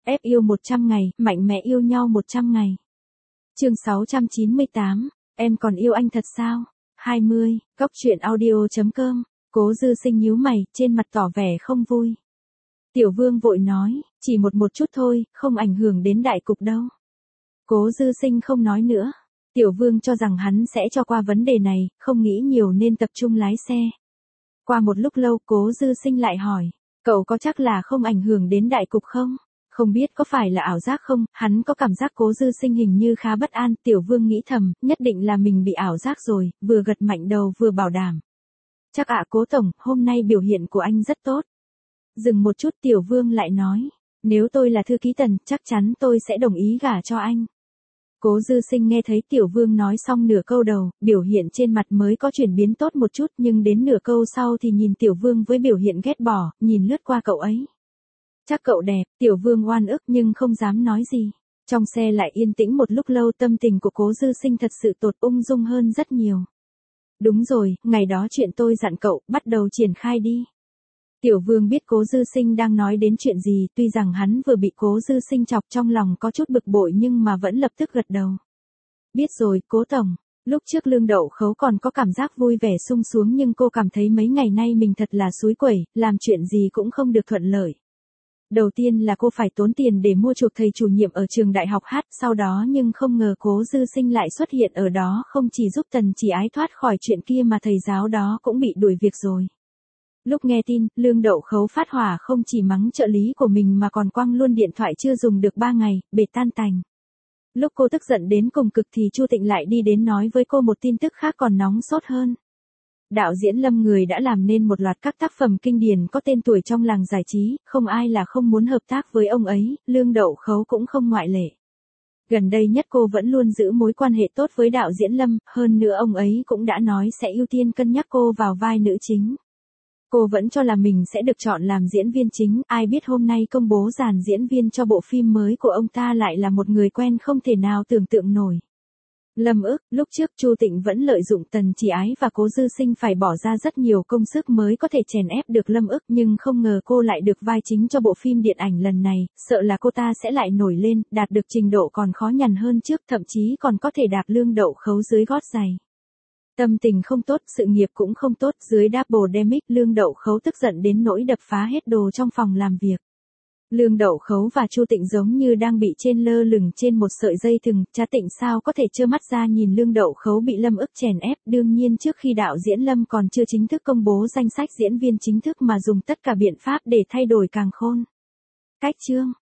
Ép yêu 100 ngày, mạnh mẽ yêu nhau 100 ngày. Chương 698, em còn yêu anh thật sao? 20, Cóc truyện audio.com. Cố Dư Sinh nhíu mày, trên mặt tỏ vẻ không vui. Tiểu Vương vội nói, chỉ một chút thôi, không ảnh hưởng đến đại cục đâu. Cố Dư Sinh không nói nữa. Tiểu Vương cho rằng hắn sẽ cho qua vấn đề này, không nghĩ nhiều nên tập trung lái xe. Qua một lúc lâu Cố Dư Sinh lại hỏi, cậu có chắc là không ảnh hưởng đến đại cục không? Không biết có phải là ảo giác không, hắn có cảm giác Cố Dư Sinh hình như khá bất an. Tiểu Vương nghĩ thầm, nhất định là mình bị ảo giác rồi, vừa gật mạnh đầu vừa bảo đảm. Chắc ạ Cố Tổng, hôm nay biểu hiện của anh rất tốt. Dừng một chút Tiểu Vương lại nói, nếu tôi là thư ký Tần, chắc chắn tôi sẽ đồng ý gả cho anh. Cố Dư Sinh nghe thấy Tiểu Vương nói xong nửa câu đầu, biểu hiện trên mặt mới có chuyển biến tốt một chút, nhưng đến nửa câu sau thì nhìn Tiểu Vương với biểu hiện ghét bỏ, nhìn lướt qua cậu ấy. Chắc cậu đẹp, Tiểu Vương oan ức nhưng không dám nói gì. Trong xe lại yên tĩnh một lúc lâu, tâm tình của Cố Dư Sinh thật sự tột ung dung hơn rất nhiều. Đúng rồi, ngày đó chuyện tôi dặn cậu, bắt đầu triển khai đi. Tiểu Vương biết Cố Dư Sinh đang nói đến chuyện gì, tuy rằng hắn vừa bị Cố Dư Sinh chọc trong lòng có chút bực bội nhưng mà vẫn lập tức gật đầu. Biết rồi, Cố Tổng. Lúc trước Lương Đậu Khấu còn có cảm giác vui vẻ sung sướng nhưng cô cảm thấy mấy ngày nay mình thật là xúi quẩy, làm chuyện gì cũng không được thuận lợi. Đầu tiên là cô phải tốn tiền để mua chuộc thầy chủ nhiệm ở trường đại học hát, sau đó nhưng không ngờ Cố Dư Sinh lại xuất hiện ở đó, không chỉ giúp Tần Chỉ Ái thoát khỏi chuyện kia mà thầy giáo đó cũng bị đuổi việc rồi. Lúc nghe tin, Lương Đậu Khấu phát hỏa không chỉ mắng trợ lý của mình mà còn quăng luôn điện thoại chưa dùng được 3 ngày, bể tan tành. Lúc cô tức giận đến cùng cực thì Chu Tịnh lại đi đến nói với cô một tin tức khác còn nóng sốt hơn. Đạo diễn Lâm người đã làm nên một loạt các tác phẩm kinh điển có tên tuổi trong làng giải trí, không ai là không muốn hợp tác với ông ấy, Lương Đậu Khấu cũng không ngoại lệ. Gần đây nhất cô vẫn luôn giữ mối quan hệ tốt với đạo diễn Lâm, hơn nữa ông ấy cũng đã nói sẽ ưu tiên cân nhắc cô vào vai nữ chính. Cô vẫn cho là mình sẽ được chọn làm diễn viên chính, ai biết hôm nay công bố dàn diễn viên cho bộ phim mới của ông ta lại là một người quen không thể nào tưởng tượng nổi. Lâm ức, lúc trước Chu Tịnh vẫn lợi dụng Tần Chỉ Ái và Cố Dư Sinh phải bỏ ra rất nhiều công sức mới có thể chèn ép được Lâm ức, nhưng không ngờ cô lại được vai chính cho bộ phim điện ảnh lần này, sợ là cô ta sẽ lại nổi lên, đạt được trình độ còn khó nhằn hơn trước, thậm chí còn có thể đạp Lương Đậu Khấu dưới gót giày. Tâm tình không tốt, sự nghiệp cũng không tốt, dưới Double Demic, Lương Đậu Khấu tức giận đến nỗi đập phá hết đồ trong phòng làm việc. Lương Đậu Khấu và Chu Tịnh giống như đang bị trên lơ lửng trên một sợi dây thừng, cha Tịnh sao có thể trơ mắt ra nhìn Lương Đậu Khấu bị Lâm ức chèn ép, đương nhiên trước khi đạo diễn Lâm còn chưa chính thức công bố danh sách diễn viên chính thức mà dùng tất cả biện pháp để thay đổi càng khôn. Cách chương,